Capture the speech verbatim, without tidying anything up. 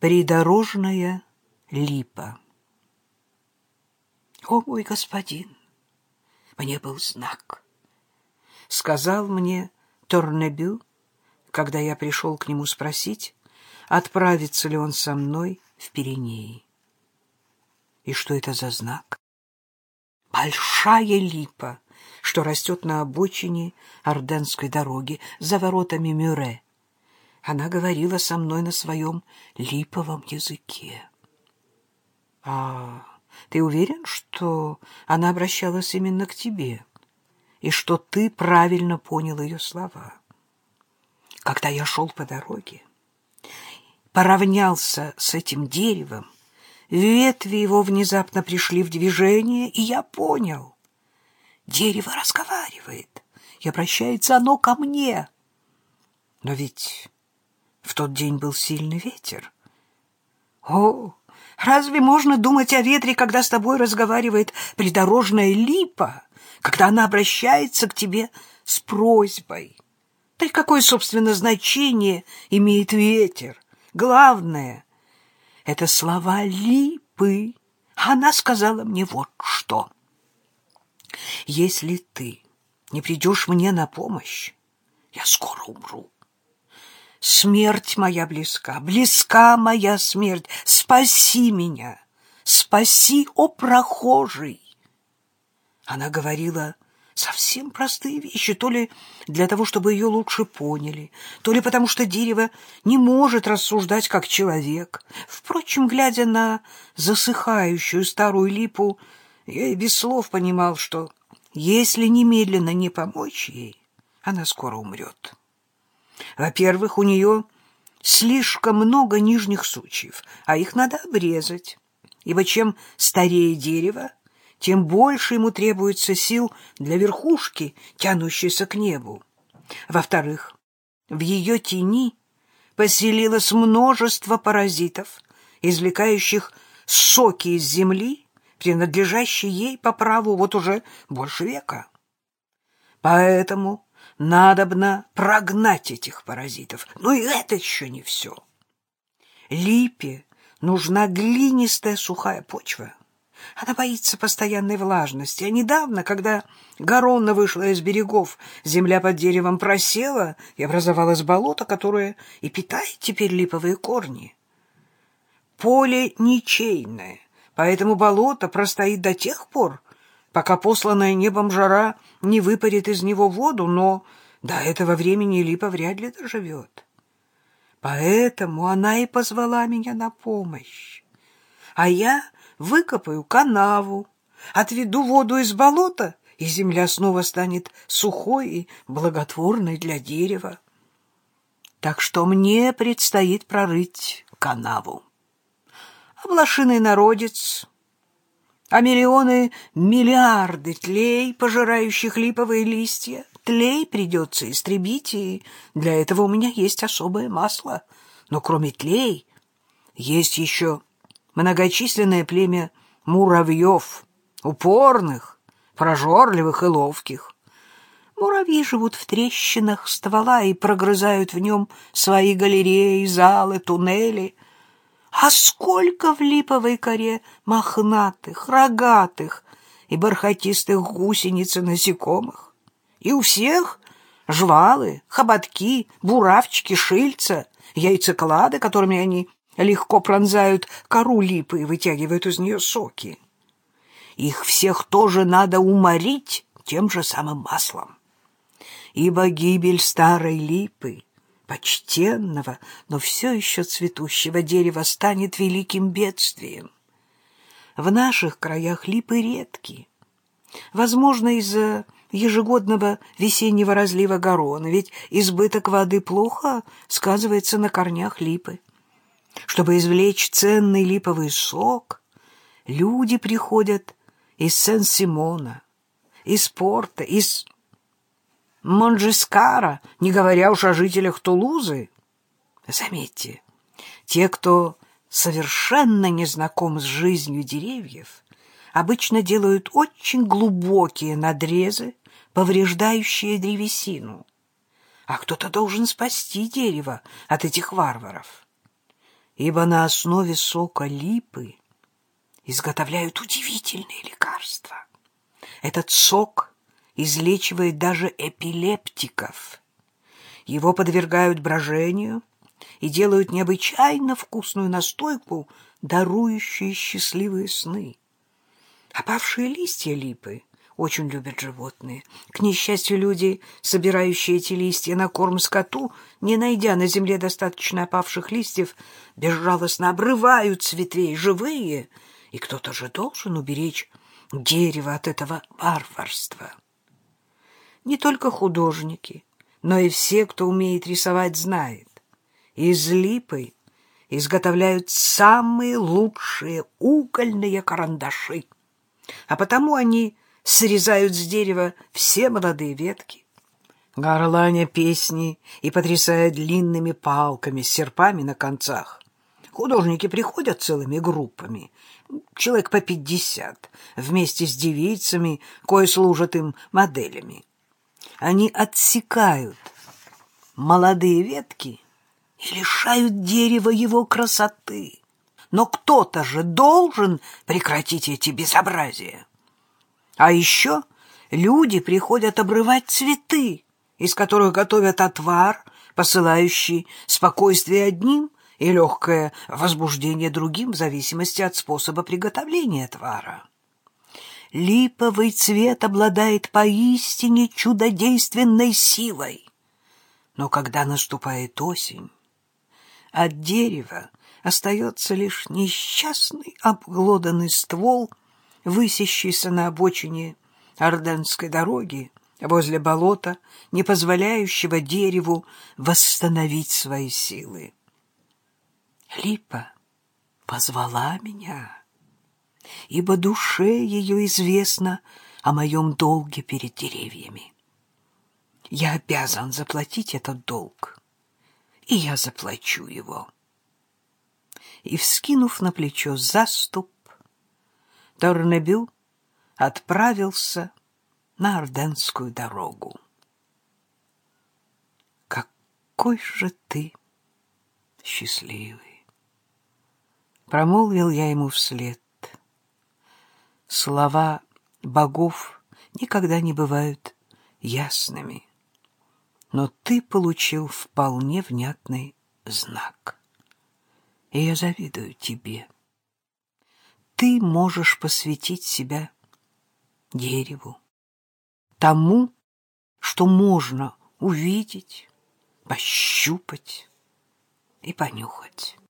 Придорожная липа. «О, мой господин, мне был знак», — сказал мне Торнебю, когда я пришел к нему спросить, отправится ли он со мной в Пиренеи. И что это за знак? Большая липа, что растет на обочине Орденской дороги, за воротами Мюре. Она говорила со мной на своем липовом языке. — А ты уверен, что она обращалась именно к тебе, и что ты правильно понял ее слова? Когда я шел по дороге, поравнялся с этим деревом, ветви его внезапно пришли в движение, и я понял. Дерево разговаривает, и обращается оно ко мне. Но ведь в тот день был сильный ветер. О, разве можно думать о ветре, когда с тобой разговаривает придорожная липа, когда она обращается к тебе с просьбой? Да и какое, собственно, значение имеет ветер? Главное — это слова липы. Она сказала мне вот что. Если ты не придешь мне на помощь, я скоро умру. Смерть моя близка, близка моя смерть. Спаси меня, спаси, о прохожий. Она говорила совсем простые вещи, то ли для того, чтобы ее лучше поняли, то ли потому, что дерево не может рассуждать как человек. Впрочем, глядя на засыхающую старую липу, я и без слов понимал, что если немедленно не помочь ей, она скоро умрет. Во-первых, у нее слишком много нижних сучьев, а их надо обрезать, ибо чем старее дерево, тем больше ему требуется сил для верхушки, тянущейся к небу. Во-вторых, в ее тени поселилось множество паразитов, извлекающих соки из земли, принадлежащей ей по праву вот уже больше века. Поэтому надобно прогнать этих паразитов. Но и это еще не все. Липе нужна глинистая сухая почва. Она боится постоянной влажности. А недавно, когда Гаронна вышла из берегов, земля под деревом просела, и образовалось болото, которое и питает теперь липовые корни. Поле ничейное, поэтому болото простоит до тех пор, пока посланная небом жара не выпарит из него воду, но до этого времени липа вряд ли доживет. Поэтому она и позвала меня на помощь. А я выкопаю канаву, отведу воду из болота, и земля снова станет сухой и благотворной для дерева. Так что мне предстоит прорыть канаву. А блошиный народец, а миллионы, миллиарды тлей, пожирающих липовые листья, тлей придется истребить, и для этого у меня есть особое масло. Но кроме тлей есть еще многочисленное племя муравьев, упорных, прожорливых и ловких. Муравьи живут в трещинах ствола и прогрызают в нем свои галереи, залы, туннели. А сколько в липовой коре мохнатых, рогатых и бархатистых гусениц и насекомых! И у всех жвалы, хоботки, буравчики, шильца, яйцеклады, которыми они легко пронзают кору липы и вытягивают из нее соки. Их всех тоже надо уморить тем же самым маслом. Ибо гибель старой липы, почтенного, но все еще цветущего дерева, станет великим бедствием. В наших краях липы редки. Возможно, из-за ежегодного весеннего разлива Гаронны, ведь избыток воды плохо сказывается на корнях липы. Чтобы извлечь ценный липовый сок, люди приходят из Сен-Симона, из Порта, из Монжескара, не говоря уж о жителях Тулузы. Заметьте, те, кто совершенно не знаком с жизнью деревьев, обычно делают очень глубокие надрезы, повреждающие древесину. А кто-то должен спасти дерево от этих варваров. ибо на основе сока липы изготовляют удивительные лекарства. Этот сок излечивает даже эпилептиков. Его подвергают брожению и делают необычайно вкусную настойку, дарующую счастливые сны. Опавшие листья липы очень любят животные. К несчастью, люди, собирающие эти листья на корм скоту, не найдя на земле достаточно опавших листьев, безжалостно обрывают с ветвей живые, и кто-то же должен уберечь дерево от этого варварства. Не только художники, но и все, кто умеет рисовать, знает. Из липы изготовляют самые лучшие угольные карандаши, а потому они срезают с дерева все молодые ветки, горланя песни и потрясая длинными палками с серпами на концах. Художники приходят целыми группами, человек по пятьдесят, вместе с девицами, кои служат им моделями. Они отсекают молодые ветки и лишают дерева его красоты. Но кто-то же должен прекратить эти безобразия. А еще люди приходят обрывать цветы, из которых готовят отвар, посылающий спокойствие одним и легкое возбуждение другим в зависимости от способа приготовления отвара. Липовый цвет обладает поистине чудодейственной силой. Но когда наступает осень, от дерева остается лишь несчастный обглоданный ствол, высящийся на обочине Орденской дороги возле болота, не позволяющего дереву восстановить свои силы. Липа позвала меня, ибо душе ее известно о моем долге перед деревьями. Я обязан заплатить этот долг, и я заплачу его. И, вскинув на плечо заступ, Торнебю отправился на Орденскую дорогу. «Какой же ты счастливый!» — промолвил я ему вслед. Слова богов никогда не бывают ясными, но ты получил вполне внятный знак, и я завидую тебе. Ты можешь посвятить себя дереву, тому, что можно увидеть, пощупать и понюхать.